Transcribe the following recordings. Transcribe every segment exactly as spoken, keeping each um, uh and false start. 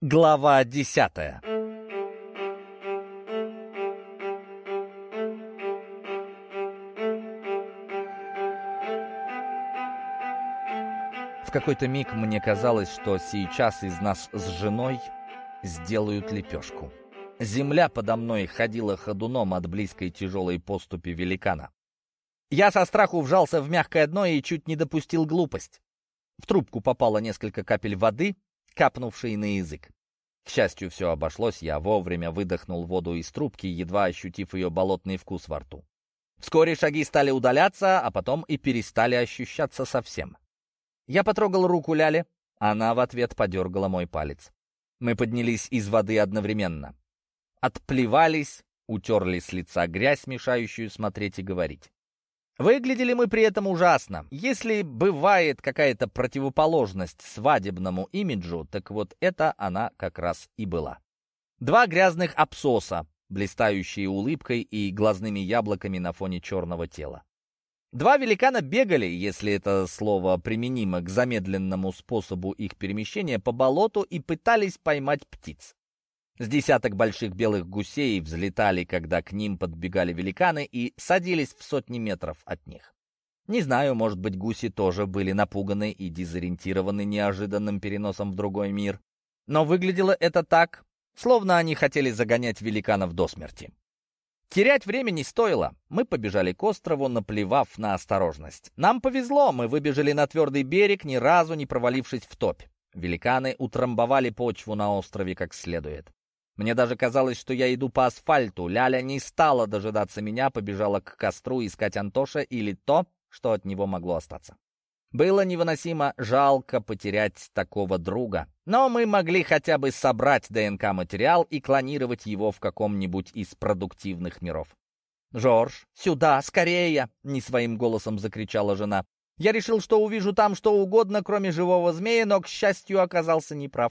Глава десятая. В какой-то миг мне казалось, что сейчас из нас с женой сделают лепешку. Земля подо мной ходила ходуном от близкой тяжелой поступи великана. Я со страху вжался в мягкое дно и чуть не допустил глупость. В трубку попало несколько капель воды, капнувшей на язык. К счастью, все обошлось, я вовремя выдохнул воду из трубки, едва ощутив ее болотный вкус во рту. Вскоре шаги стали удаляться, а потом и перестали ощущаться совсем. Я потрогал руку Ляли, она в ответ подергала мой палец. Мы поднялись из воды одновременно. Отплевались, утерли с лица грязь, мешающую смотреть и говорить. Выглядели мы при этом ужасно. Если бывает какая-то противоположность свадебному имиджу, так вот это она как раз и была. Два грязных абсоса, блистающие улыбкой и глазными яблоками на фоне черного тела. Два великана бегали, если это слово применимо к замедленному способу их перемещения, по болоту и пытались поймать птиц. С десяток больших белых гусей взлетали, когда к ним подбегали великаны, и садились в сотни метров от них. Не знаю, может быть, гуси тоже были напуганы и дезориентированы неожиданным переносом в другой мир, но выглядело это так, словно они хотели загонять великанов до смерти. Терять время не стоило. Мы побежали к острову, наплевав на осторожность. Нам повезло, мы выбежали на твердый берег, ни разу не провалившись в топь. Великаны утрамбовали почву на острове как следует. Мне даже казалось, что я иду по асфальту. Ляля не стала дожидаться меня, побежала к костру искать Антоша или то, что от него могло остаться. Было невыносимо жалко потерять такого друга, но мы могли хотя бы собрать ДНК-материал и клонировать его в каком-нибудь из продуктивных миров. «Жорж, сюда, скорее!» — не своим голосом закричала жена. Я решил, что увижу там что угодно, кроме живого змея, но, к счастью, оказался неправ.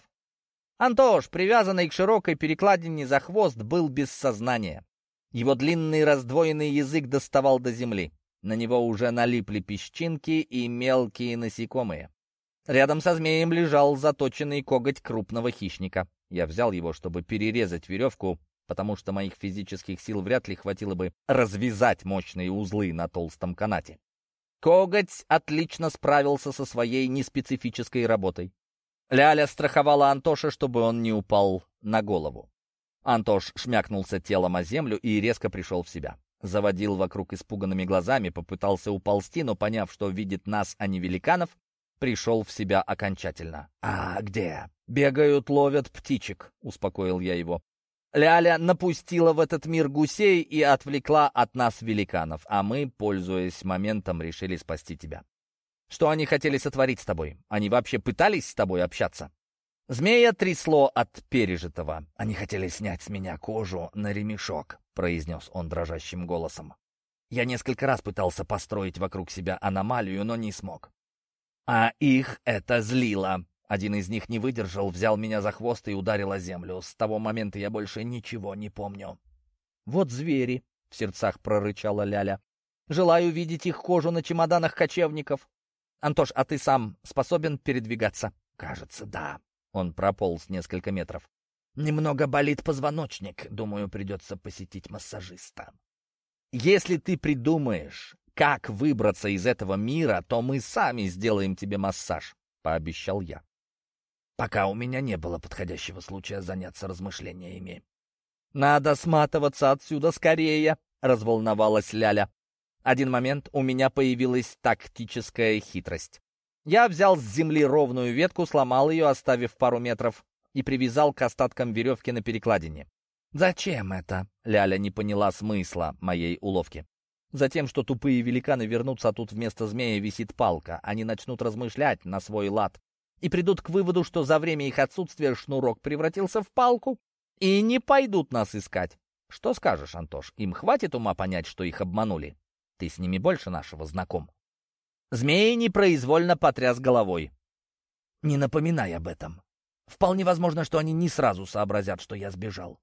Антош, привязанный к широкой перекладине за хвост, был без сознания. Его длинный раздвоенный язык доставал до земли. На него уже налипли песчинки и мелкие насекомые. Рядом со змеем лежал заточенный коготь крупного хищника. Я взял его, чтобы перерезать веревку, потому что моих физических сил вряд ли хватило бы развязать мощные узлы на толстом канате. Коготь отлично справился со своей неспецифической работой. Ляля страховала Антоша, чтобы он не упал на голову. Антош шмякнулся телом о землю и резко пришел в себя. Заводил вокруг испуганными глазами, попытался уползти, но, поняв, что видит нас, а не великанов, пришел в себя окончательно. «А где?» «Бегают, ловят птичек», — успокоил я его. Ляля напустила в этот мир гусей и отвлекла от нас великанов, а мы, пользуясь моментом, решили спасти тебя. Что они хотели сотворить с тобой? Они вообще пытались с тобой общаться?» Змея трясло от пережитого. «Они хотели снять с меня кожу на ремешок», — произнес он дрожащим голосом. «Я несколько раз пытался построить вокруг себя аномалию, но не смог. А их это злило. Один из них не выдержал, взял меня за хвост и ударил о землю. С того момента я больше ничего не помню». «Вот звери», — в сердцах прорычала Ляля. «Желаю видеть их кожу на чемоданах кочевников. Антош, а ты сам способен передвигаться?» «Кажется, да». Он прополз несколько метров. «Немного болит позвоночник. Думаю, придется посетить массажиста». «Если ты придумаешь, как выбраться из этого мира, то мы сами сделаем тебе массаж», — пообещал я. «Пока у меня не было подходящего случая заняться размышлениями». «Надо сматываться отсюда скорее», — разволновалась Ляля. Один момент, у меня появилась тактическая хитрость. Я взял с земли ровную ветку, сломал ее, оставив пару метров, и привязал к остаткам веревки на перекладине. «Зачем это?» — Ляля не поняла смысла моей уловки. «Затем, что тупые великаны вернутся, а тут вместо змея висит палка. Они начнут размышлять на свой лад и придут к выводу, что за время их отсутствия шнурок превратился в палку, и не пойдут нас искать. Что скажешь, Антош, им хватит ума понять, что их обманули? Ты с ними больше нашего знаком». Змей непроизвольно потряс головой. «Не напоминай об этом. Вполне возможно, что они не сразу сообразят, что я сбежал».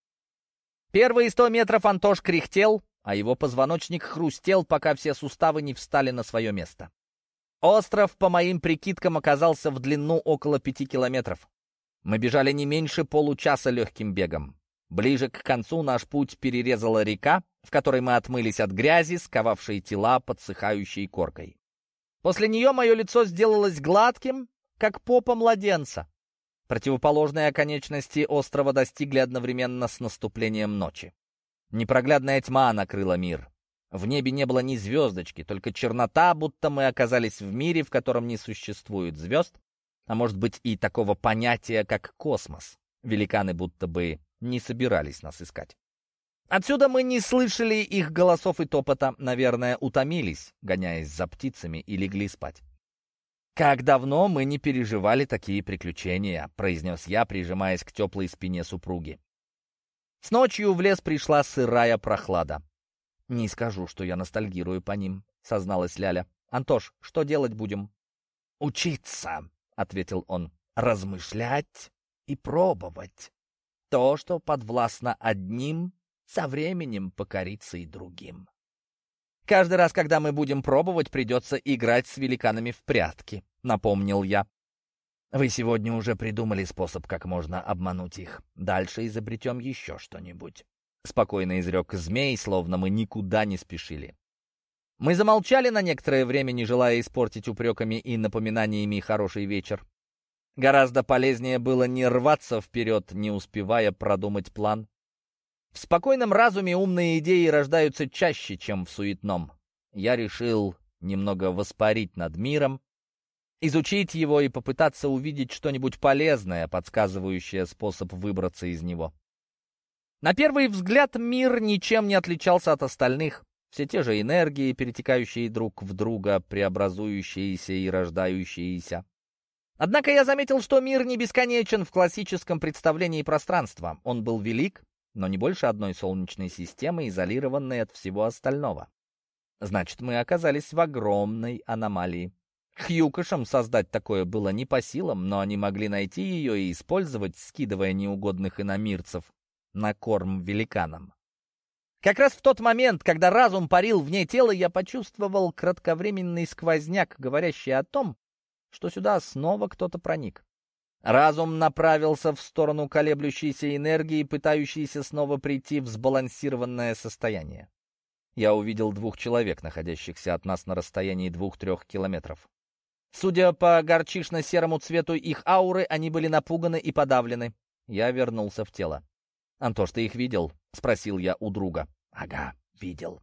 Первые сто метров Антош кряхтел, а его позвоночник хрустел, пока все суставы не встали на свое место. Остров, по моим прикидкам, оказался в длину около пяти километров. Мы бежали не меньше получаса легким бегом. Ближе к концу наш путь перерезала река, в которой мы отмылись от грязи, сковавшей тела подсыхающей коркой. После нее мое лицо сделалось гладким, как попа младенца. Противоположные оконечности острова достигли одновременно с наступлением ночи. Непроглядная тьма накрыла мир. В небе не было ни звездочки, только чернота, будто мы оказались в мире, в котором не существует звезд, а может быть и такого понятия, как космос. Великаны будто бы не собирались нас искать. Отсюда мы не слышали их голосов и топота, наверное, утомились, гоняясь за птицами, и легли спать. «Как давно мы не переживали такие приключения», — произнес я, прижимаясь к теплой спине супруги. С ночью в лес пришла сырая прохлада. «Не скажу, что я ностальгирую по ним», — созналась Ляля. «Антош, что делать будем?» «Учиться», — ответил он, — «размышлять и пробовать. То, что подвластно одним, со временем покорится и другим. Каждый раз, когда мы будем пробовать, придется играть с великанами в прятки», — напомнил я. «Вы сегодня уже придумали способ, как можно обмануть их. Дальше изобретем еще что-нибудь», — спокойно изрек змей, словно мы никуда не спешили. Мы замолчали на некоторое время, не желая испортить упреками и напоминаниями хороший вечер. Гораздо полезнее было не рваться вперед, не успевая продумать план. В спокойном разуме умные идеи рождаются чаще, чем в суетном. Я решил немного воспарить над миром, изучить его и попытаться увидеть что-нибудь полезное, подсказывающее способ выбраться из него. На первый взгляд мир ничем не отличался от остальных. Все те же энергии, перетекающие друг в друга, преобразующиеся и рождающиеся. Однако я заметил, что мир не бесконечен в классическом представлении пространства. Он был велик, но не больше одной солнечной системы, изолированной от всего остального. Значит, мы оказались в огромной аномалии. Хьюкошам создать такое было не по силам, но они могли найти ее и использовать, скидывая неугодных иномирцев на корм великанам. Как раз в тот момент, когда разум парил вне тела, я почувствовал кратковременный сквозняк, говорящий о том, что сюда снова кто-то проник. Разум направился в сторону колеблющейся энергии, пытающейся снова прийти в сбалансированное состояние. Я увидел двух человек, находящихся от нас на расстоянии двух-трех километров. Судя по горчично-серому цвету их ауры, они были напуганы и подавлены. Я вернулся в тело. «Антош, ты их видел?» — спросил я у друга. «Ага, видел.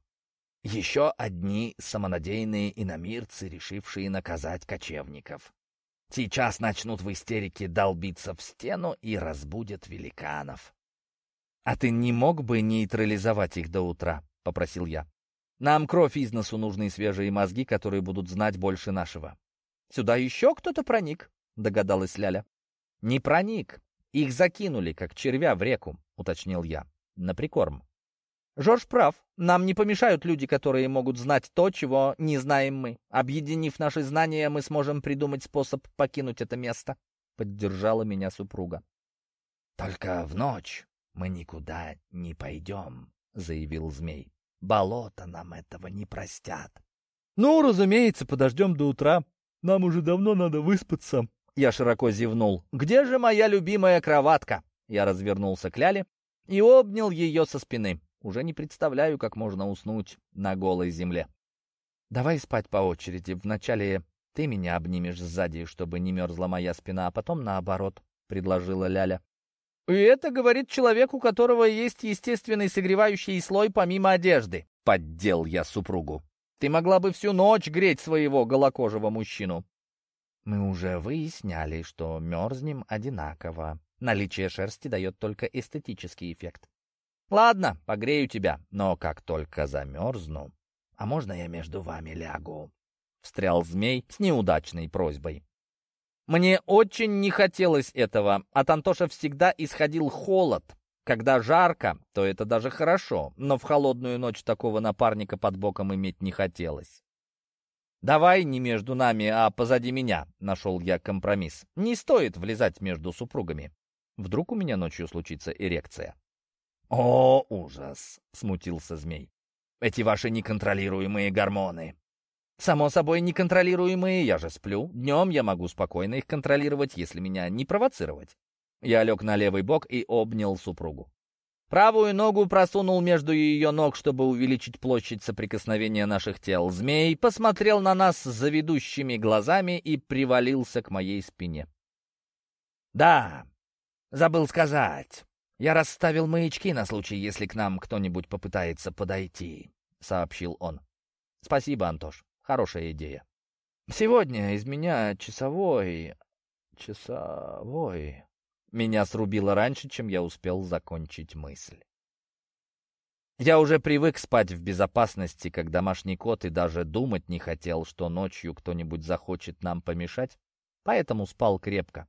Еще одни самонадеянные иномирцы, решившие наказать кочевников. Сейчас начнут в истерике долбиться в стену и разбудят великанов». «А ты не мог бы нейтрализовать их до утра?» — попросил я. «Нам кровь из носу нужны свежие мозги, которые будут знать больше нашего». «Сюда еще кто-то проник», — догадалась Ляля. «Не проник. Их закинули, как червя, в реку», — уточнил я. «На прикорм». «Жорж прав. Нам не помешают люди, которые могут знать то, чего не знаем мы. Объединив наши знания, мы сможем придумать способ покинуть это место», — поддержала меня супруга. «Только в ночь мы никуда не пойдем», — заявил змей. «Болото нам этого не простят». «Ну, разумеется, подождем до утра. Нам уже давно надо выспаться». Я широко зевнул. «Где же моя любимая кроватка?» Я развернулся к Ляле и обнял ее со спины. Уже не представляю, как можно уснуть на голой земле. «Давай спать по очереди. Вначале ты меня обнимешь сзади, чтобы не мерзла моя спина, а потом наоборот», — предложила Ляля. «И это говорит человек, у которого есть естественный согревающий слой помимо одежды», — поддел я супругу. «Ты могла бы всю ночь греть своего голокожего мужчину». «Мы уже выясняли, что мерзнем одинаково. Наличие шерсти дает только эстетический эффект». «Ладно, погрею тебя, но как только замерзну...» «А можно я между вами лягу?» — встрял змей с неудачной просьбой. Мне очень не хотелось этого. От Антоша всегда исходил холод. Когда жарко, то это даже хорошо, но в холодную ночь такого напарника под боком иметь не хотелось. «Давай не между нами, а позади меня», — нашел я компромисс. «Не стоит влезать между супругами. Вдруг у меня ночью случится эрекция». «О, ужас!» — смутился змей. «Эти ваши неконтролируемые гормоны». «Само собой, неконтролируемые, я же сплю. Днем я могу спокойно их контролировать, если меня не провоцировать». Я лег на левый бок и обнял супругу. Правую ногу просунул между ее ног, чтобы увеличить площадь соприкосновения наших тел. Змей посмотрел на нас заведущими глазами и привалился к моей спине. «Да, забыл сказать. Я расставил маячки на случай, если к нам кто-нибудь попытается подойти», — сообщил он. «Спасибо, Антош. Хорошая идея. Сегодня из меня часовой... часовой...» Меня срубило раньше, чем я успел закончить мысль. Я уже привык спать в безопасности, как домашний кот, и даже думать не хотел, что ночью кто-нибудь захочет нам помешать, поэтому спал крепко.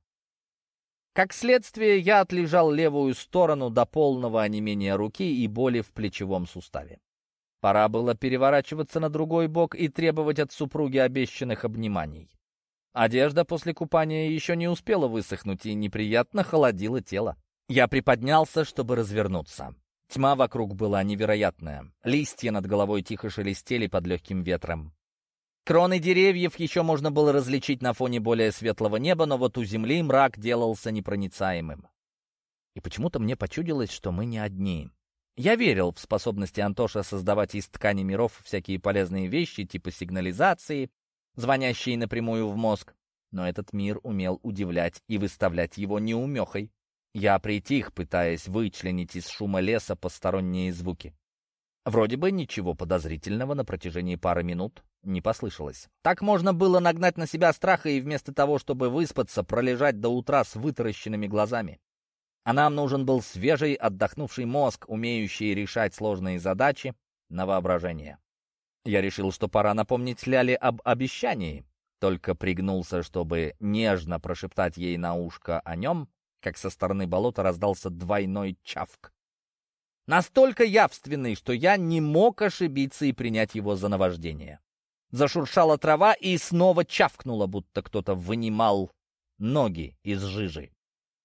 Как следствие, я отлежал левую сторону до полного онемения руки и боли в плечевом суставе. Пора было переворачиваться на другой бок и требовать от супруги обещанных обниманий. Одежда после купания еще не успела высохнуть и неприятно холодила тело. Я приподнялся, чтобы развернуться. Тьма вокруг была невероятная. Листья над головой тихо шелестели под легким ветром. Кроны деревьев еще можно было различить на фоне более светлого неба, но вот у земли мрак делался непроницаемым. И почему-то мне почудилось, что мы не одни. Я верил в способности Антоша создавать из ткани миров всякие полезные вещи, типа сигнализации, звонящие напрямую в мозг, но этот мир умел удивлять и выставлять его неумехой. Я притих, пытаясь вычленить из шума леса посторонние звуки. Вроде бы ничего подозрительного на протяжении пары минут не послышалось. Так можно было нагнать на себя страха и вместо того, чтобы выспаться, пролежать до утра с вытаращенными глазами. А нам нужен был свежий, отдохнувший мозг, умеющий решать сложные задачи на воображение. Я решил, что пора напомнить Ляле об обещании, только пригнулся, чтобы нежно прошептать ей на ушко о нем, как со стороны болота раздался двойной чавк. Настолько явственный, что я не мог ошибиться и принять его за наваждение. Зашуршала трава и снова чавкнула, будто кто-то вынимал ноги из жижи.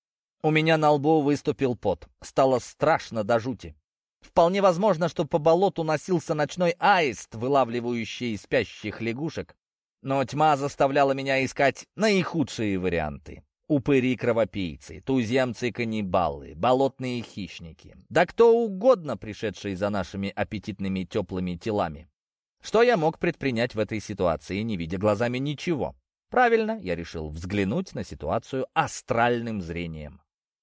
У меня на лбу выступил пот. Стало страшно до жути. Вполне возможно, что по болоту носился ночной аист, вылавливающий спящих лягушек, но тьма заставляла меня искать наихудшие варианты. Упыри-кровопийцы, туземцы-каннибалы, болотные хищники. Да кто угодно, пришедший за нашими аппетитными теплыми телами. Что я мог предпринять в этой ситуации, не видя глазами ничего? Правильно, я решил взглянуть на ситуацию астральным зрением.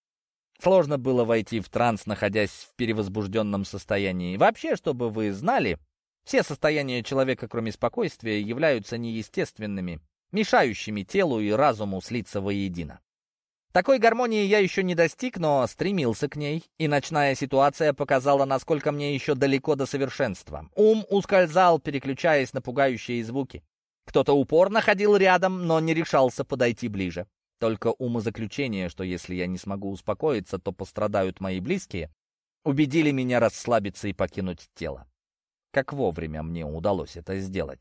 Сложно было войти в транс, находясь в перевозбужденном состоянии. Вообще, чтобы вы знали, все состояния человека, кроме спокойствия, являются неестественными, мешающими телу и разуму слиться воедино. Такой гармонии я еще не достиг, но стремился к ней, и ночная ситуация показала, насколько мне еще далеко до совершенства. Ум ускользал, переключаясь на пугающие звуки. Кто-то упорно ходил рядом, но не решался подойти ближе. Только умозаключение, что если я не смогу успокоиться, то пострадают мои близкие, убедили меня расслабиться и покинуть тело. Как вовремя мне удалось это сделать.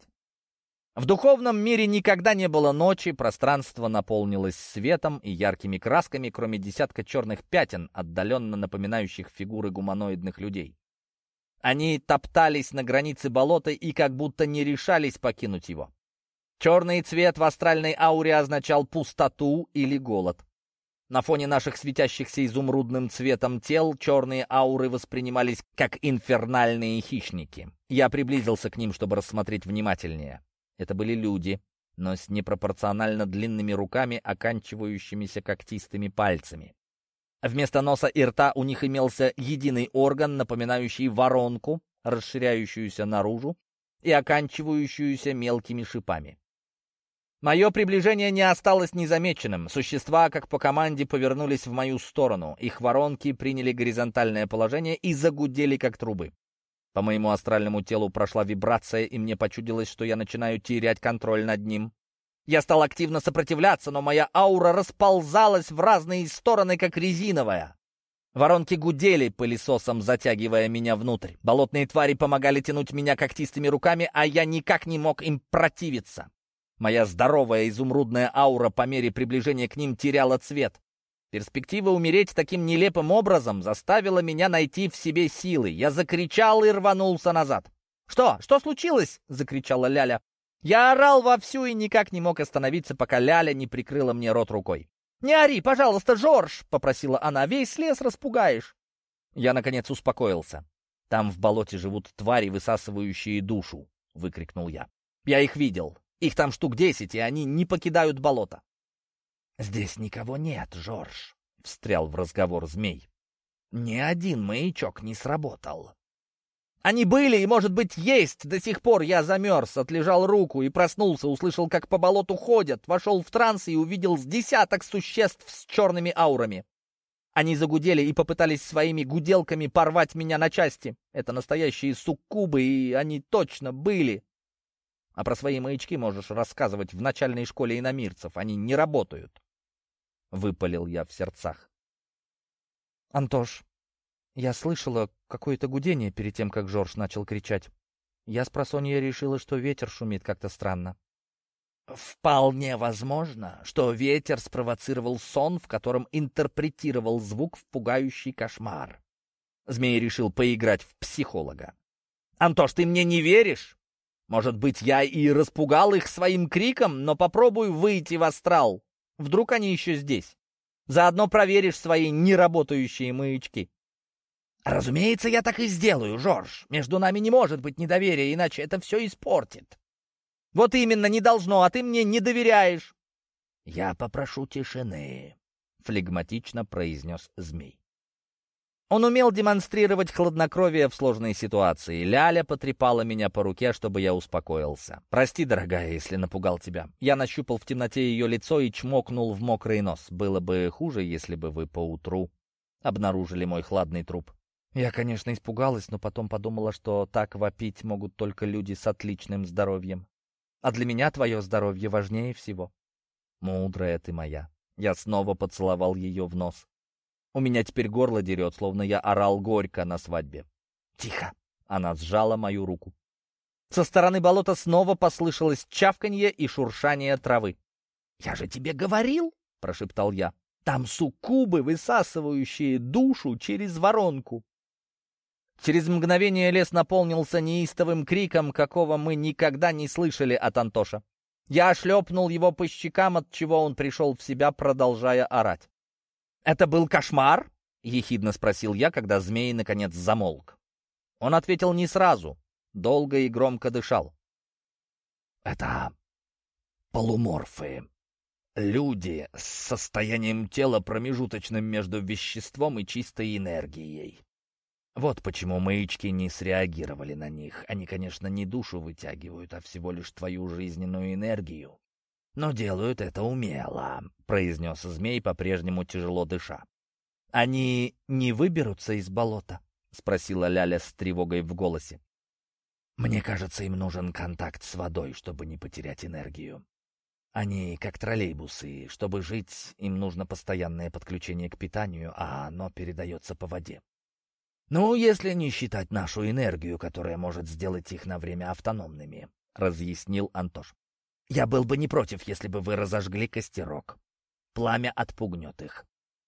В духовном мире никогда не было ночи, пространство наполнилось светом и яркими красками, кроме десятка черных пятен, отдаленно напоминающих фигуры гуманоидных людей. Они топтались на границе болота и как будто не решались покинуть его. Черный цвет в астральной ауре означал пустоту или голод. На фоне наших светящихся изумрудным цветом тел черные ауры воспринимались как инфернальные хищники. Я приблизился к ним, чтобы рассмотреть внимательнее. Это были люди, но с непропорционально длинными руками, оканчивающимися когтистыми пальцами. Вместо носа и рта у них имелся единый орган, напоминающий воронку, расширяющуюся наружу и оканчивающуюся мелкими шипами. Мое приближение не осталось незамеченным. Существа, как по команде, повернулись в мою сторону. Их воронки приняли горизонтальное положение и загудели, как трубы. По моему астральному телу прошла вибрация, и мне почудилось, что я начинаю терять контроль над ним. Я стал активно сопротивляться, но моя аура расползалась в разные стороны, как резиновая. Воронки гудели пылесосом, затягивая меня внутрь. Болотные твари помогали тянуть меня когтистыми руками, а я никак не мог им противиться. Моя здоровая изумрудная аура по мере приближения к ним теряла цвет. Перспектива умереть таким нелепым образом заставила меня найти в себе силы. Я закричал и рванулся назад. «Что? Что случилось?» — закричала Ляля. Я орал вовсю и никак не мог остановиться, пока Ляля не прикрыла мне рот рукой. «Не ори, пожалуйста, Жорж!» — попросила она. «Весь лес распугаешь!» Я, наконец, успокоился. «Там в болоте живут твари, высасывающие душу!» — выкрикнул я. «Я их видел. Их там штук десять, и они не покидают болото». «Здесь никого нет, Жорж!» — встрял в разговор змей. «Ни один маячок не сработал». «Они были и, может быть, есть до сих пор. Я замерз, отлежал руку и проснулся, услышал, как по болоту ходят, вошел в транс и увидел с десяток существ с черными аурами. Они загудели и попытались своими гуделками порвать меня на части. Это настоящие суккубы, и они точно были. А про свои маячки можешь рассказывать в начальной школе иномирцев. Они не работают». Выпалил я в сердцах. «Антош, я слышала какое-то гудение перед тем, как Жорж начал кричать. Я с просонья решила, что ветер шумит как-то странно». «Вполне возможно, что ветер спровоцировал сон, в котором интерпретировал звук в пугающий кошмар». Змей решил поиграть в психолога. «Антош, ты мне не веришь? Может быть, я и распугал их своим криком, но попробуй выйти в астрал. Вдруг они еще здесь. Заодно проверишь свои неработающие маячки». «Разумеется, я так и сделаю, Жорж. Между нами не может быть недоверия, иначе это все испортит». «Вот именно, не должно, а ты мне не доверяешь». «Я попрошу тишины», — флегматично произнес змей. Он умел демонстрировать хладнокровие в сложной ситуации. Ляля потрепала меня по руке, чтобы я успокоился. «Прости, дорогая, если напугал тебя». Я нащупал в темноте ее лицо и чмокнул в мокрый нос. Было бы хуже, если бы вы поутру обнаружили мой хладный труп. Я, конечно, испугалась, но потом подумала, что так вопить могут только люди с отличным здоровьем. А для меня твое здоровье важнее всего. Мудрая ты моя. Я снова поцеловал ее в нос. У меня теперь горло дерет, словно я орал горько на свадьбе. Тихо. Она сжала мою руку. Со стороны болота снова послышалось чавканье и шуршание травы. «Я же тебе говорил!» — прошептал я. «Там суккубы, высасывающие душу через воронку». Через мгновение лес наполнился неистовым криком, какого мы никогда не слышали от Антоша. Я шлепнул его по щекам, от чего он пришел в себя, продолжая орать. «Это был кошмар?» — ехидно спросил я, когда змей наконец замолк. Он ответил не сразу, долго и громко дышал. «Это полуморфы. Люди с состоянием тела, промежуточным между веществом и чистой энергией. Вот почему маячки не среагировали на них. Они, конечно, не душу вытягивают, а всего лишь твою жизненную энергию. Но делают это умело», — произнес змей, по-прежнему тяжело дыша. «Они не выберутся из болота?» — спросила Ляля с тревогой в голосе. «Мне кажется, им нужен контакт с водой, чтобы не потерять энергию. Они как троллейбусы. Чтобы жить, им нужно постоянное подключение к питанию, а оно передается по воде. Ну, если не считать нашу энергию, которая может сделать их на время автономными», — разъяснил Антош. «Я был бы не против, если бы вы разожгли костерок. Пламя отпугнет их».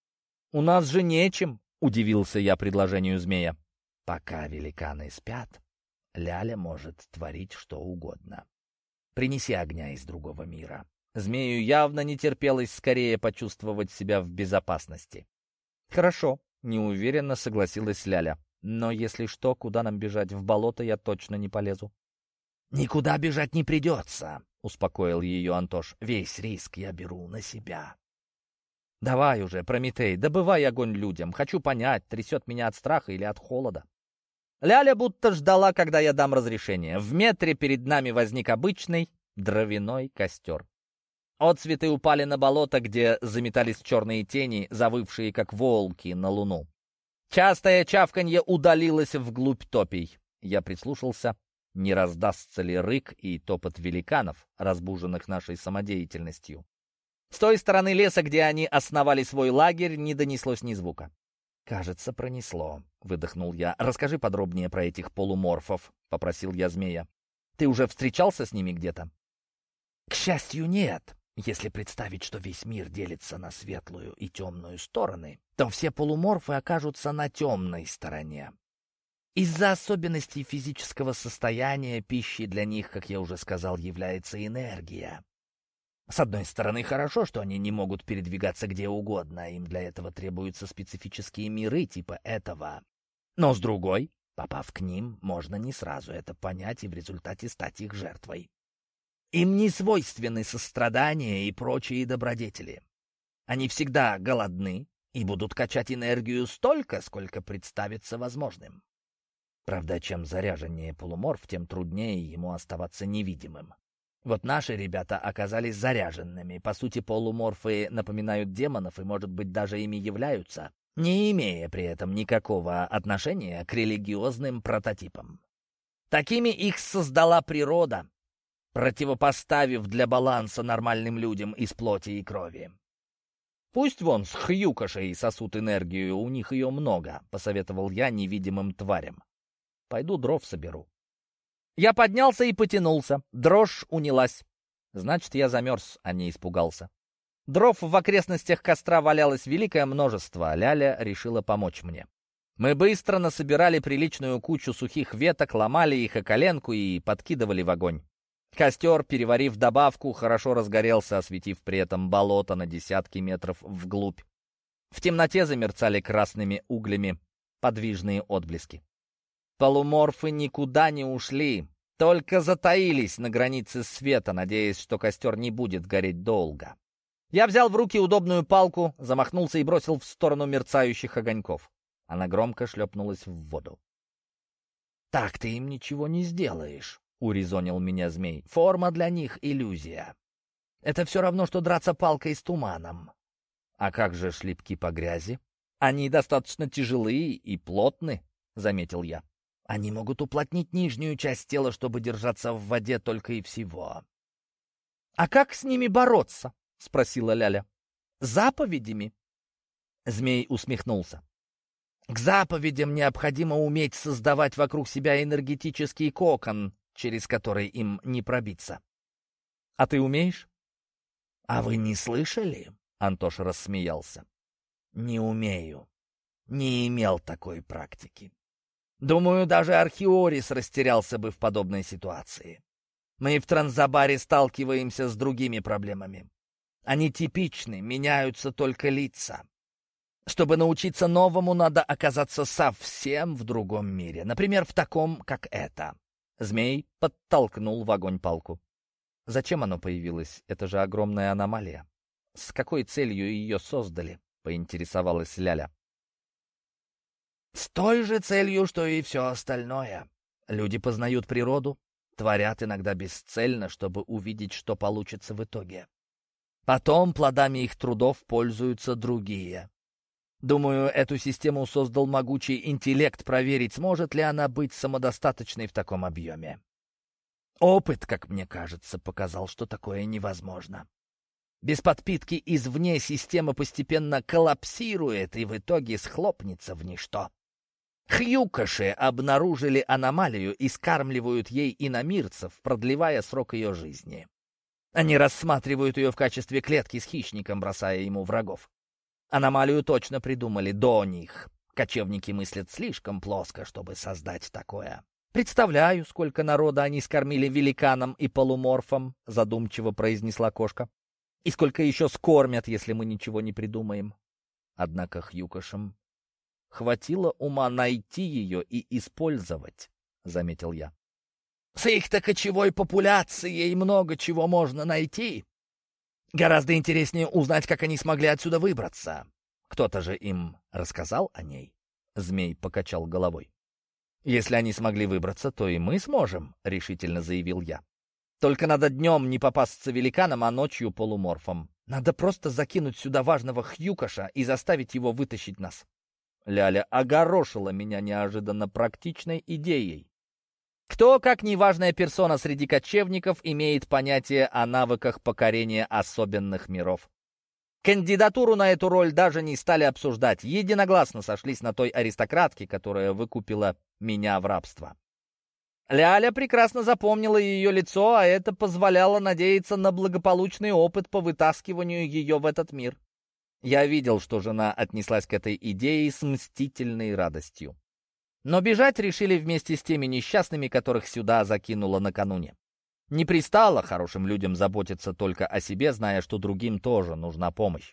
«У нас же нечем», — удивился я предложению змея. «Пока великаны спят, Ляля может творить что угодно. Принеси огня из другого мира». Змею явно не терпелось скорее почувствовать себя в безопасности. «Хорошо», — неуверенно согласилась Ляля. «Но если что, куда нам бежать? В болото я точно не полезу». «Никуда бежать не придется», — успокоил ее Антош. «Весь риск я беру на себя». «Давай уже, Прометей, добывай огонь людям. Хочу понять, трясет меня от страха или от холода». Ляля будто ждала, когда я дам разрешение. В метре перед нами возник обычный дровяной костер. Отцветы упали на болото, где заметались черные тени, завывшие, как волки, на луну. Частое чавканье удалилось вглубь топий. Я прислушался, не раздастся ли рык и топот великанов, разбуженных нашей самодеятельностью. С той стороны леса, где они основали свой лагерь, не донеслось ни звука. «Кажется, пронесло», — выдохнул я. «Расскажи подробнее про этих полуморфов», — попросил я змея. «Ты уже встречался с ними где-то?» «К счастью, нет. Если представить, что весь мир делится на светлую и темную стороны, то все полуморфы окажутся на темной стороне. Из-за особенностей физического состояния пищей для них, как я уже сказал, является энергия. С одной стороны, хорошо, что они не могут передвигаться где угодно, им для этого требуются специфические миры типа этого. Но с другой, попав к ним, можно не сразу это понять и в результате стать их жертвой. Им не свойственны сострадание и прочие добродетели. Они всегда голодны и будут качать энергию столько, сколько представится возможным. Правда, чем заряженнее полуморф, тем труднее ему оставаться невидимым. Вот наши ребята оказались заряженными. По сути, полуморфы напоминают демонов и, может быть, даже ими являются, не имея при этом никакого отношения к религиозным прототипам. Такими их создала природа, противопоставив для баланса нормальным людям из плоти и крови. «Пусть вон с хьюкошей сосут энергию, у них ее много», — посоветовал я невидимым тварям. «Пойду дров соберу». Я поднялся и потянулся. Дрожь унялась. Значит, я замерз, а не испугался. Дров в окрестностях костра валялось великое множество. Ляля решила помочь мне. Мы быстро насобирали приличную кучу сухих веток, ломали их о коленку и подкидывали в огонь. Костер, переварив добавку, хорошо разгорелся, осветив при этом болото на десятки метров вглубь. В темноте замерцали красными углями подвижные отблески. Полуморфы никуда не ушли, только затаились на границе света, надеясь, что костер не будет гореть долго. Я взял в руки удобную палку, замахнулся и бросил в сторону мерцающих огоньков. Она громко шлепнулась в воду. «Так ты им ничего не сделаешь», — урезонил меня змей. «Форма для них — иллюзия. Это все равно, что драться палкой с туманом». «А как же шлепки по грязи? Они достаточно тяжелые и плотны», — заметил я. «Они могут уплотнить нижнюю часть тела, чтобы держаться в воде только и всего». «А как с ними бороться?» — спросила Ляля. «Заповедями?» Змей усмехнулся. «К заповедям необходимо уметь создавать вокруг себя энергетический кокон, через который им не пробиться». «А ты умеешь?» «А вы не слышали?» — Антош рассмеялся. «Не умею. Не имел такой практики. Думаю, даже Архиорис растерялся бы в подобной ситуации. Мы в Транзабаре сталкиваемся с другими проблемами. Они типичны, меняются только лица. Чтобы научиться новому, надо оказаться совсем в другом мире. Например, в таком, как это». Змей подтолкнул в огонь палку. «Зачем оно появилось? Это же огромная аномалия. С какой целью ее создали?» — поинтересовалась Ляля. «С той же целью, что и все остальное. Люди познают природу, творят иногда бесцельно, чтобы увидеть, что получится в итоге. Потом плодами их трудов пользуются другие. Думаю, эту систему создал могучий интеллект, проверить, сможет ли она быть самодостаточной в таком объеме. Опыт, как мне кажется, показал, что такое невозможно. Без подпитки извне система постепенно коллапсирует и в итоге схлопнется в ничто. Хьюкоши обнаружили аномалию и скармливают ей иномирцев, продлевая срок ее жизни. Они рассматривают ее в качестве клетки с хищником, бросая ему врагов. Аномалию точно придумали до них. Кочевники мыслят слишком плоско, чтобы создать такое. «Представляю, сколько народа они скормили великанам и полуморфам», — задумчиво произнесла кошка. «И сколько еще скормят, если мы ничего не придумаем». Однако Хьюкошам хватило ума найти ее и использовать, — заметил я. «С их-то кочевой популяцией много чего можно найти. Гораздо интереснее узнать, как они смогли отсюда выбраться. Кто-то же им рассказал о ней?» Змей покачал головой. «Если они смогли выбраться, то и мы сможем», — решительно заявил я. «Только надо днем не попасться великаном, а ночью полуморфом. Надо просто закинуть сюда важного Хьюкоша и заставить его вытащить нас». Ляля огорошила меня неожиданно практичной идеей. Кто, как неважная персона среди кочевников, имеет понятие о навыках покорения особенных миров? Кандидатуру на эту роль даже не стали обсуждать, единогласно сошлись на той аристократке, которая выкупила меня в рабство. Ляля прекрасно запомнила ее лицо, а это позволяло надеяться на благополучный опыт по вытаскиванию ее в этот мир. Я видел, что жена отнеслась к этой идее с мстительной радостью. Но бежать решили вместе с теми несчастными, которых сюда закинуло накануне. Не пристало хорошим людям заботиться только о себе, зная, что другим тоже нужна помощь.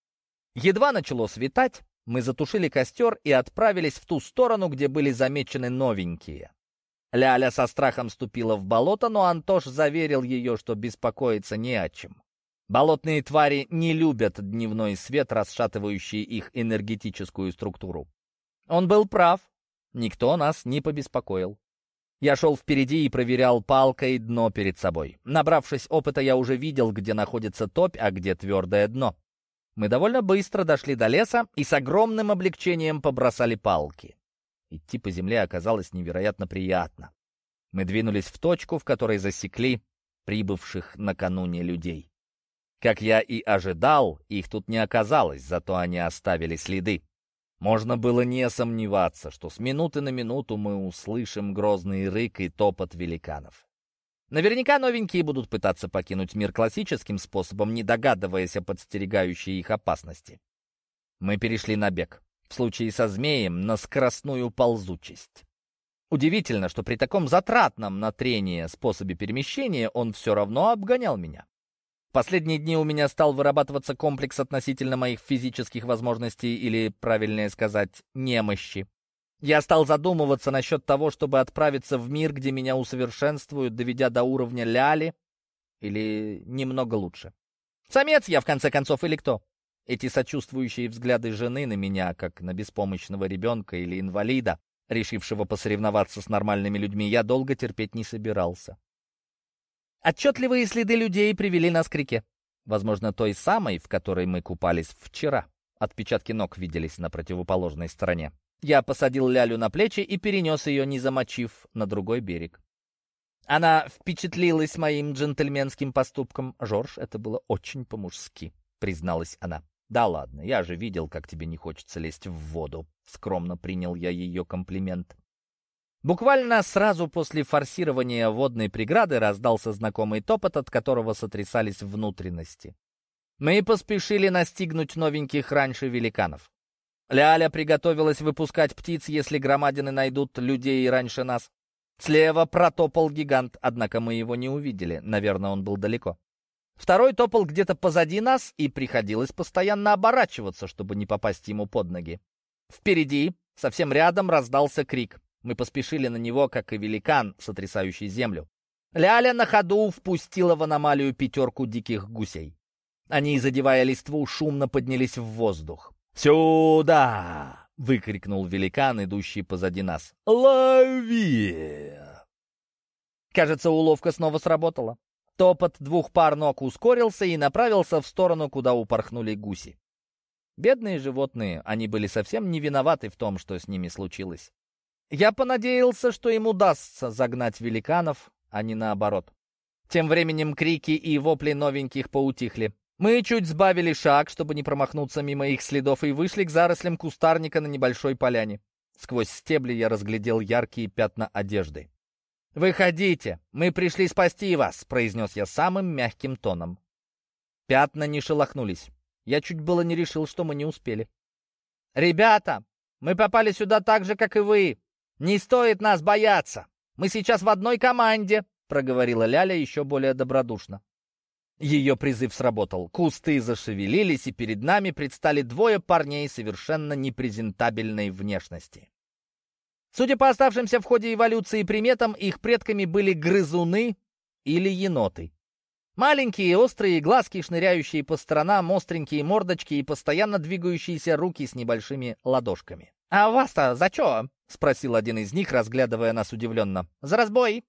Едва начало светать, мы затушили костер и отправились в ту сторону, где были замечены новенькие. Ляля со страхом ступила в болото, но Антош заверил ее, что беспокоиться не о чем. Болотные твари не любят дневной свет, расшатывающий их энергетическую структуру. Он был прав, никто нас не побеспокоил. Я шел впереди и проверял палкой дно перед собой. Набравшись опыта, я уже видел, где находится топь, а где твердое дно. Мы довольно быстро дошли до леса и с огромным облегчением побросали палки. Идти по земле оказалось невероятно приятно. Мы двинулись в точку, в которой засекли прибывших накануне людей. Как я и ожидал, их тут не оказалось, зато они оставили следы. Можно было не сомневаться, что с минуты на минуту мы услышим грозный рык и топот великанов. Наверняка новенькие будут пытаться покинуть мир классическим способом, не догадываясь о подстерегающей их опасности. Мы перешли на бег. В случае со змеем на скоростную ползучесть. Удивительно, что при таком затратном на трение способе перемещения он все равно обгонял меня. В последние дни у меня стал вырабатываться комплекс относительно моих физических возможностей, или, правильнее сказать, немощи. Я стал задумываться насчет того, чтобы отправиться в мир, где меня усовершенствуют, доведя до уровня Ляли, или немного лучше. Самец я, в конце концов, или кто? Эти сочувствующие взгляды жены на меня, как на беспомощного ребенка или инвалида, решившего посоревноваться с нормальными людьми, я долго терпеть не собирался. Отчетливые следы людей привели нас к реке. Возможно, той самой, в которой мы купались вчера. Отпечатки ног виделись на противоположной стороне. Я посадил Лялю на плечи и перенес ее, не замочив, на другой берег. Она впечатлилась моим джентльменским поступком. «Жорж, это было очень по-мужски», — призналась она. «Да ладно, я же видел, как тебе не хочется лезть в воду». Скромно принял я ее комплимент. Буквально сразу после форсирования водной преграды раздался знакомый топот, от которого сотрясались внутренности. Мы поспешили настигнуть новеньких раньше великанов. Ляля приготовилась выпускать птиц, если громадины найдут людей раньше нас. Слева протопал гигант, однако мы его не увидели, наверное, он был далеко. Второй топал где-то позади нас, и приходилось постоянно оборачиваться, чтобы не попасть ему под ноги. Впереди, совсем рядом, раздался крик. Мы поспешили на него, как и великан, сотрясающий землю. Ляля на ходу впустила в аномалию пятерку диких гусей. Они, задевая листву, шумно поднялись в воздух. «Сюда!» — выкрикнул великан, идущий позади нас. «Лови!» Кажется, уловка снова сработала. Топот двух пар ног ускорился и направился в сторону, куда упорхнули гуси. Бедные животные, они были совсем не виноваты в том, что с ними случилось. Я понадеялся, что им удастся загнать великанов, а не наоборот. Тем временем крики и вопли новеньких поутихли. Мы чуть сбавили шаг, чтобы не промахнуться мимо их следов, и вышли к зарослям кустарника на небольшой поляне. Сквозь стебли я разглядел яркие пятна одежды. «Выходите, мы пришли спасти вас», — произнес я самым мягким тоном. Пятна не шелохнулись. Я чуть было не решил, что мы не успели. «Ребята, мы попали сюда так же, как и вы. Не стоит нас бояться. Мы сейчас в одной команде», — проговорила Ляля еще более добродушно. Ее призыв сработал. Кусты зашевелились, и перед нами предстали двое парней совершенно непрезентабельной внешности. Судя по оставшимся в ходе эволюции приметам, их предками были грызуны или еноты. Маленькие острые глазки, шныряющие по сторонам, остренькие мордочки и постоянно двигающиеся руки с небольшими ладошками. «А вас-то за чё?» — спросил один из них, разглядывая нас удивленно. «За разбой?»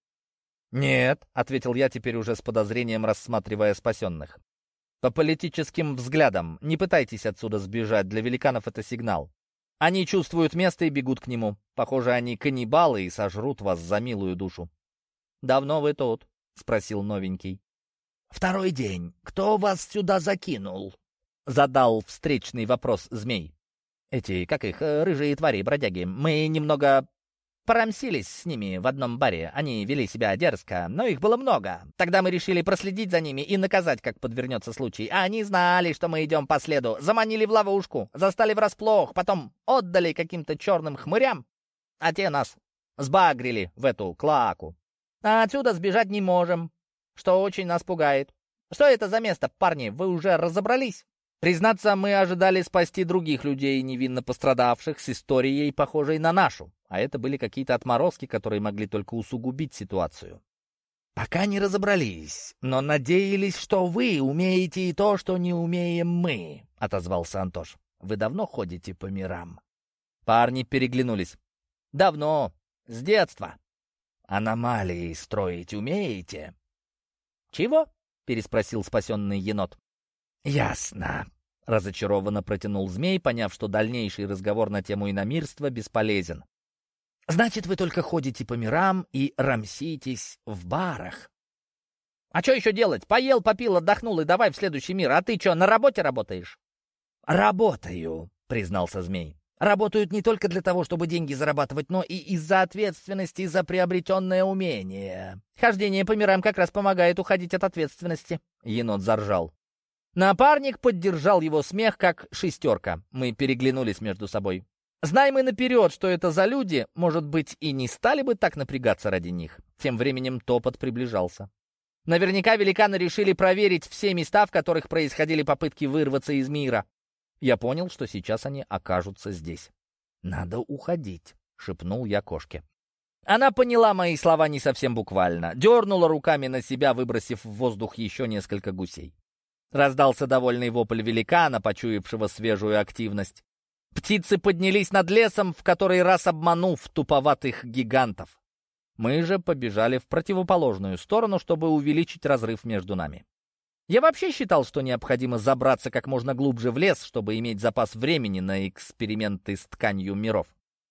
«Нет», — ответил я теперь уже с подозрением, рассматривая спасенных. «По политическим взглядам не пытайтесь отсюда сбежать, для великанов это сигнал. Они чувствуют место и бегут к нему. Похоже, они каннибалы и сожрут вас за милую душу». «Давно вы тут?» — спросил новенький. «Второй день. Кто вас сюда закинул?» — задал встречный вопрос змей. «Эти, как их, рыжие твари-бродяги. Мы немного порамсились с ними в одном баре. Они вели себя дерзко, но их было много. Тогда мы решили проследить за ними и наказать, как подвернется случай. А они знали, что мы идем по следу, заманили в ловушку, застали врасплох, потом отдали каким-то черным хмырям, а те нас сбагрили в эту клоаку. А отсюда сбежать не можем. что очень нас пугает. Что это за место, парни? Вы уже разобрались?» Признаться, мы ожидали спасти других людей, невинно пострадавших, с историей, похожей на нашу. А это были какие-то отморозки, которые могли только усугубить ситуацию. «Пока не разобрались, но надеялись, что вы умеете и то, что не умеем мы», — отозвался Антош. «Вы давно ходите по мирам?» Парни переглянулись. «Давно. С детства». «Аномалии строить умеете?» «Чего?» — переспросил спасенный енот. «Ясно», — разочарованно протянул змей, поняв, что дальнейший разговор на тему иномирства бесполезен. «Значит, вы только ходите по мирам и рамситесь в барах». «А что еще делать? Поел, попил, отдохнул и давай в следующий мир. А ты что, на работе работаешь?» «Работаю», — признался змей. «Работают не только для того, чтобы деньги зарабатывать, но и из-за ответственности за приобретенное умение». «Хождение по мирам как раз помогает уходить от ответственности», — енот заржал. Напарник поддержал его смех, как шестерка. Мы переглянулись между собой. Знай мы наперед, что это за люди, может быть, и не стали бы так напрягаться ради них. Тем временем топот приближался. Наверняка великаны решили проверить все места, в которых происходили попытки вырваться из мира. Я понял, что сейчас они окажутся здесь. «Надо уходить», — шепнул я кошке. Она поняла мои слова не совсем буквально. Дернула руками на себя, выбросив в воздух еще несколько гусей. Раздался довольный вопль великана, почуявшего свежую активность. Птицы поднялись над лесом, в который раз обманув туповатых гигантов. Мы же побежали в противоположную сторону, чтобы увеличить разрыв между нами. Я вообще считал, что необходимо забраться как можно глубже в лес, чтобы иметь запас времени на эксперименты с тканью миров.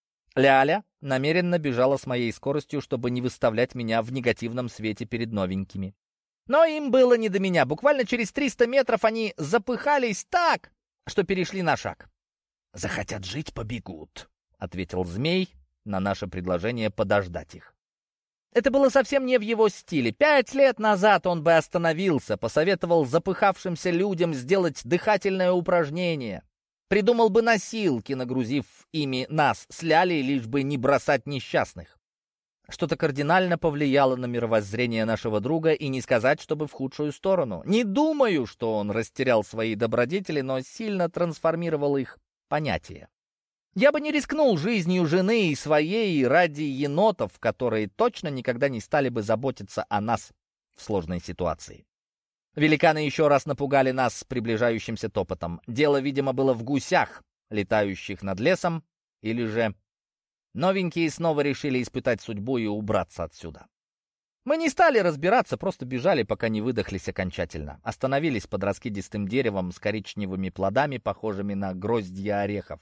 Ляля намеренно бежала с моей скоростью, чтобы не выставлять меня в негативном свете перед новенькими. Но им было не до меня. Буквально через триста метров они запыхались так, что перешли на шаг. «Захотят жить — побегут», — ответил змей на наше предложение подождать их. Это было совсем не в его стиле. Пять лет назад он бы остановился, посоветовал запыхавшимся людям сделать дыхательное упражнение, придумал бы носилки, нагрузив ими нас с Лялей, лишь бы не бросать несчастных. Что-то кардинально повлияло на мировоззрение нашего друга, и не сказать, чтобы в худшую сторону. Не думаю, что он растерял свои добродетели, но сильно трансформировал их понятия. Я бы не рискнул жизнью жены и своей ради енотов, которые точно никогда не стали бы заботиться о нас в сложной ситуации. Великаны еще раз напугали нас с приближающимся топотом. Дело, видимо, было в гусях, летающих над лесом, или же новенькие снова решили испытать судьбу и убраться отсюда. Мы не стали разбираться, просто бежали, пока не выдохлись окончательно. Остановились под раскидистым деревом с коричневыми плодами, похожими на гроздья орехов.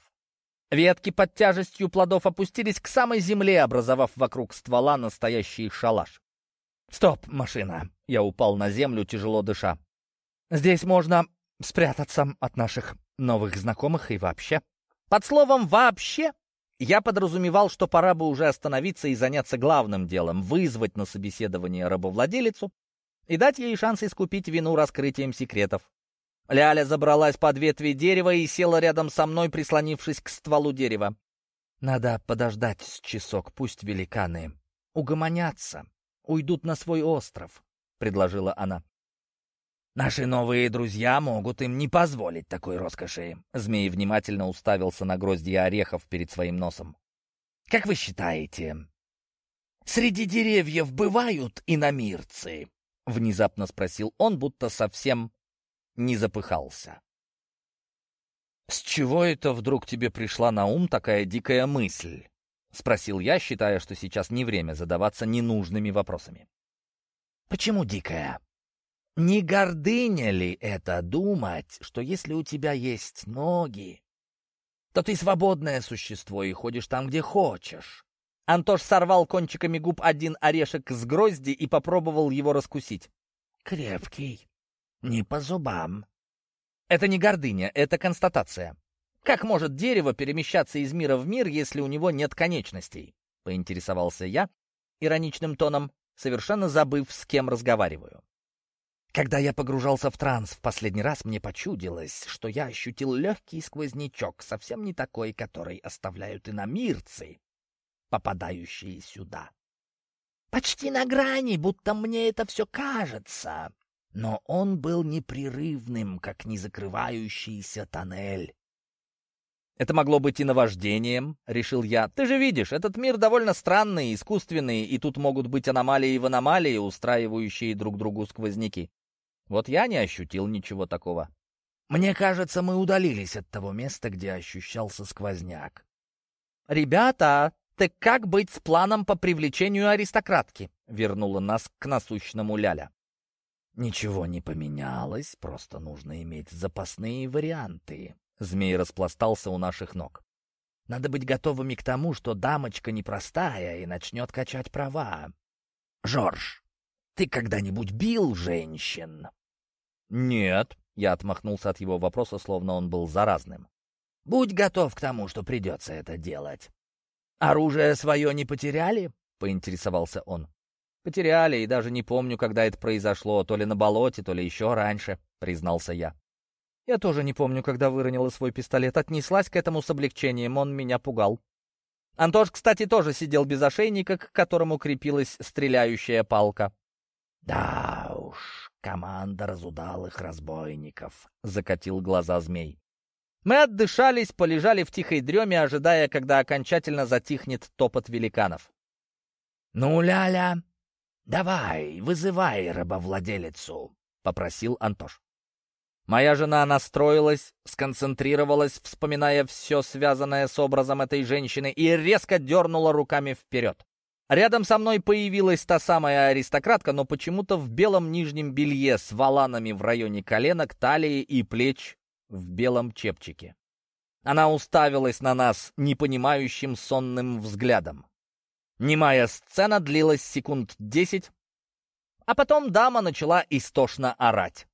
Ветки под тяжестью плодов опустились к самой земле, образовав вокруг ствола настоящий шалаш. «Стоп, машина!» — я упал на землю, тяжело дыша. «Здесь можно спрятаться от наших новых знакомых и вообще». Под словом «вообще» я подразумевал, что пора бы уже остановиться и заняться главным делом — вызвать на собеседование рабовладелицу и дать ей шанс искупить вину раскрытием секретов. Ляля забралась под ветви дерева и села рядом со мной, прислонившись к стволу дерева. «Надо подождать с часок, пусть великаны угомонятся, уйдут на свой остров», — предложила она. «Наши новые друзья могут им не позволить такой роскоши». Змей внимательно уставился на гроздья орехов перед своим носом. «Как вы считаете, среди деревьев бывают иномирцы?» — внезапно спросил он, будто совсем не запыхался. «С чего это вдруг тебе пришла на ум такая дикая мысль?» — спросил я, считая, что сейчас не время задаваться ненужными вопросами. «Почему дикая? Не гордыня ли это думать, что если у тебя есть ноги, то ты свободное существо и ходишь там, где хочешь?» Антош сорвал кончиками губ один орешек с грозди и попробовал его раскусить. «Крепкий, не по зубам». Это не гордыня, это констатация. Как может дерево перемещаться из мира в мир, если у него нет конечностей? Поинтересовался я ироничным тоном, совершенно забыв, с кем разговариваю. Когда я погружался в транс в последний раз, мне почудилось, что я ощутил легкий сквознячок, совсем не такой, который оставляют иномирцы, попадающие сюда. Почти на грани, будто мне это все кажется. Но он был непрерывным, как незакрывающийся тоннель. «Это могло быть и наваждением», — решил я. «Ты же видишь, этот мир довольно странный, искусственный, и тут могут быть аномалии в аномалии, устраивающие друг другу сквозняки. Вот я не ощутил ничего такого». Мне кажется, мы удалились от того места, где ощущался сквозняк. «Ребята, так как быть с планом по привлечению аристократки?» — вернула нас к насущному Ляля. «Ничего не поменялось, просто нужно иметь запасные варианты». Змей распластался у наших ног. «Надо быть готовыми к тому, что дамочка непростая и начнет качать права. Жорж, ты когда-нибудь бил женщин?» «Нет», — я отмахнулся от его вопроса, словно он был заразным. «Будь готов к тому, что придется это делать. Оружие свое не потеряли?» — поинтересовался он. «Потеряли, и даже не помню, когда это произошло, то ли на болоте, то ли еще раньше», — признался я. «Я тоже не помню, когда выронила свой пистолет. Отнеслась к этому с облегчением, он меня пугал». Антош, кстати, тоже сидел без ошейника, к которому крепилась стреляющая палка. «Да уж, команда разудалых разбойников», — закатил глаза змей. Мы отдышались, полежали в тихой дреме, ожидая, когда окончательно затихнет топот великанов. «Ну, Ляля, давай, вызывай рабовладелицу», — попросил Антош. Моя жена настроилась, сконцентрировалась, вспоминая все связанное с образом этой женщины, и резко дернула руками вперед. Рядом со мной появилась та самая аристократка, но почему-то в белом нижнем белье с воланами в районе коленок, талии и плеч в белом чепчике. Она уставилась на нас непонимающим сонным взглядом. Немая сцена длилась секунд десять, а потом дама начала истошно орать.